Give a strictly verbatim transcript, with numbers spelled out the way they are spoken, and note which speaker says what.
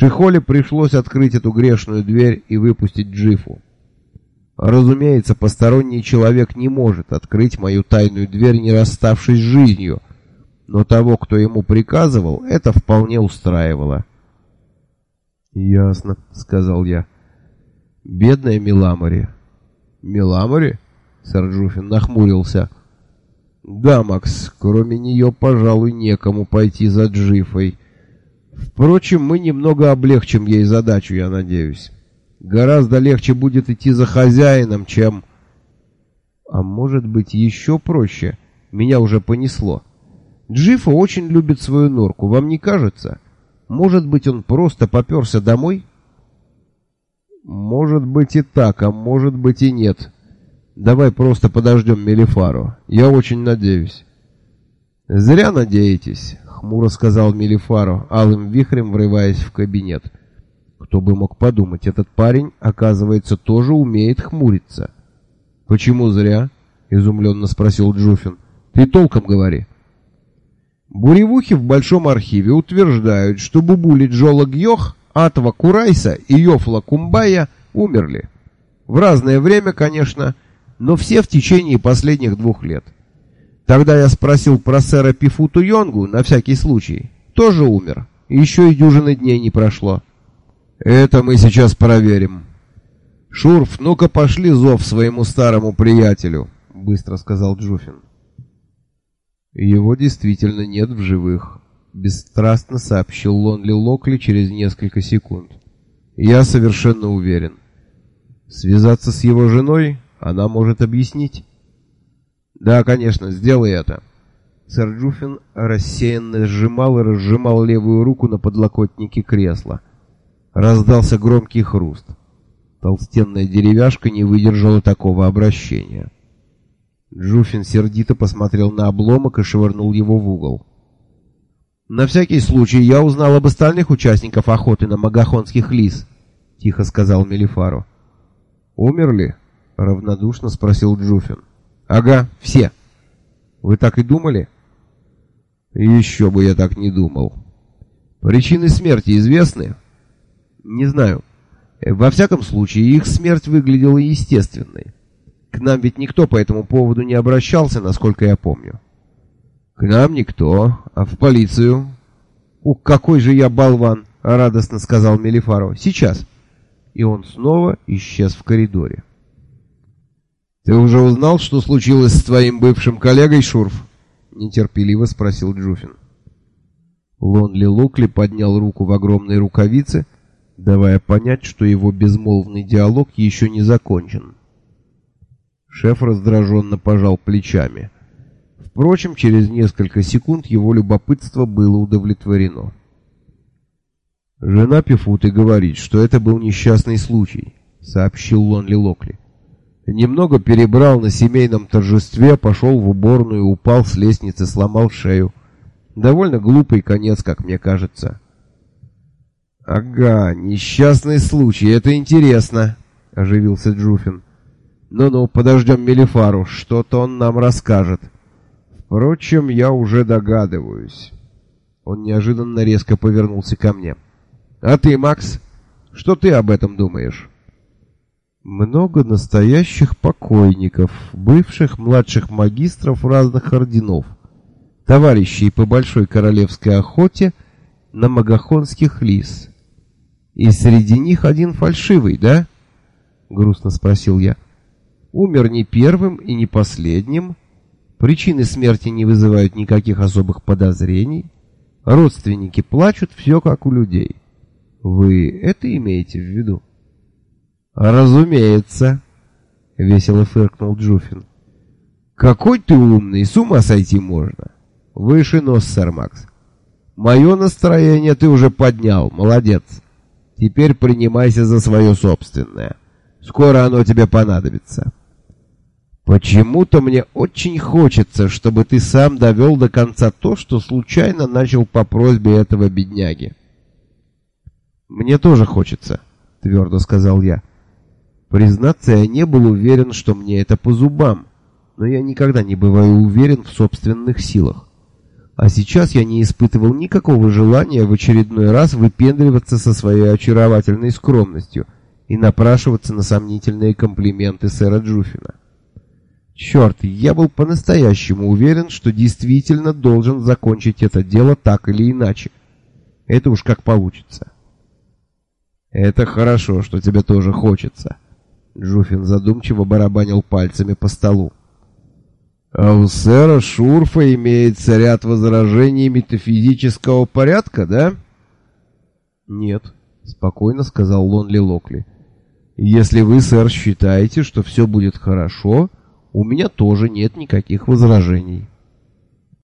Speaker 1: Шихоле пришлось открыть эту грешную дверь и выпустить Джифу. Разумеется, посторонний человек не может открыть мою тайную дверь, не расставшись с жизнью, но того, кто ему приказывал, это вполне устраивало. «Ясно», — сказал я. «Бедная Миламори». «Миламори?» — сэр Джуффин нахмурился. «Да, Макс, кроме нее, пожалуй, некому пойти за Джифой. Впрочем, мы немного облегчим ей задачу, я надеюсь. Гораздо легче будет идти за хозяином, чем... А может быть, еще проще? Меня уже понесло. Джифа очень любит свою норку, вам не кажется? Может быть, он просто попёрся домой?» «Может быть и так, а может быть и нет. Давай просто подождем Мелифару. Я очень надеюсь». «Зря надеетесь», — хмуро сказал Мелифару, алым вихрем врываясь в кабинет. Кто бы мог подумать, этот парень, оказывается, тоже умеет хмуриться. «Почему зря?» — изумленно спросил Джуффин. «Ты толком говори». Буревухи в Большом архиве утверждают, что Бубули Джола Гьох, Атва Курайса и Йофла Кумбая умерли. В разное время, конечно, но все в течение последних двух лет. Тогда я спросил про сэра Пифуту Йонгу, на всякий случай. Тоже умер. Еще и дюжины дней не прошло. «Это мы сейчас проверим». «Шурф, ну-ка пошли зов своему старому приятелю», — быстро сказал Джуффин. «Его действительно нет в живых», — бесстрастно сообщил Лонли Локли через несколько секунд. «Я совершенно уверен. Связаться с его женой она может объяснить». «Да, конечно, сделай это». Сэр Джуффин рассеянно сжимал и разжимал левую руку на подлокотнике кресла. Раздался громкий хруст. Толстенная деревяшка не выдержала такого обращения. Джуффин сердито посмотрел на обломок и швырнул его в угол. «На всякий случай я узнал об остальных участников охоты на магахонских лис», — тихо сказал Мелифару. «Умерли?» — равнодушно спросил Джуффин. «Ага, все». «Вы так и думали?» «Еще бы я так не думал». «Причины смерти известны?» «Не знаю. Во всяком случае, их смерть выглядела естественной. К нам ведь никто по этому поводу не обращался, насколько я помню». «К нам никто. А в полицию?» «Ух, какой же я болван!» — радостно сказал Мелифару. «Сейчас!» И он снова исчез в коридоре. «Ты уже узнал, что случилось с твоим бывшим коллегой, Шурф?» — нетерпеливо спросил Джуффин. Лонли Локли поднял руку в огромной рукавице, давая понять, что его безмолвный диалог еще не закончен. Шеф раздраженно пожал плечами. Впрочем, через несколько секунд его любопытство было удовлетворено. «Жена Пифуты говорит, что это был несчастный случай», — сообщил Лонли Локли. «Немного перебрал на семейном торжестве, пошел в уборную, упал с лестницы, сломал шею. Довольно глупый конец, как мне кажется». «Ага, несчастный случай, это интересно», — оживился Джуффин. «Ну-ну, подождем Мелифару, что-то он нам расскажет. Впрочем, я уже догадываюсь». Он неожиданно резко повернулся ко мне. «А ты, Макс, что ты об этом думаешь?» «Много настоящих покойников, бывших младших магистров разных орденов, товарищей по большой королевской охоте на магахонских лис. И среди них один фальшивый, да?» — грустно спросил я. «Умер не первым и не последним. Причины смерти не вызывают никаких особых подозрений. Родственники плачут, все как у людей. Вы это имеете в виду?» «Разумеется», — весело фыркнул Джуффин. «Какой ты умный, с ума сойти можно. Выше нос, сэр Макс. Мое настроение ты уже поднял, молодец. Теперь принимайся за свое собственное. Скоро оно тебе понадобится. Почему-то мне очень хочется, чтобы ты сам довел до конца то, что случайно начал по просьбе этого бедняги». «Мне тоже хочется», — твердо сказал я. Признаться, я не был уверен, что мне это по зубам, но я никогда не бываю уверен в собственных силах. А сейчас я не испытывал никакого желания в очередной раз выпендриваться со своей очаровательной скромностью и напрашиваться на сомнительные комплименты сэра Джуффина. Черт, я был по-настоящему уверен, что действительно должен закончить это дело так или иначе. Это уж как получится. «Это хорошо, что тебе тоже хочется». Джуффин задумчиво барабанил пальцами по столу. «А у сэра Шурфа имеется ряд возражений метафизического порядка, да?» «Нет», — спокойно сказал Лонли Локли. «Если вы, сэр, считаете, что все будет хорошо, у меня тоже нет никаких возражений».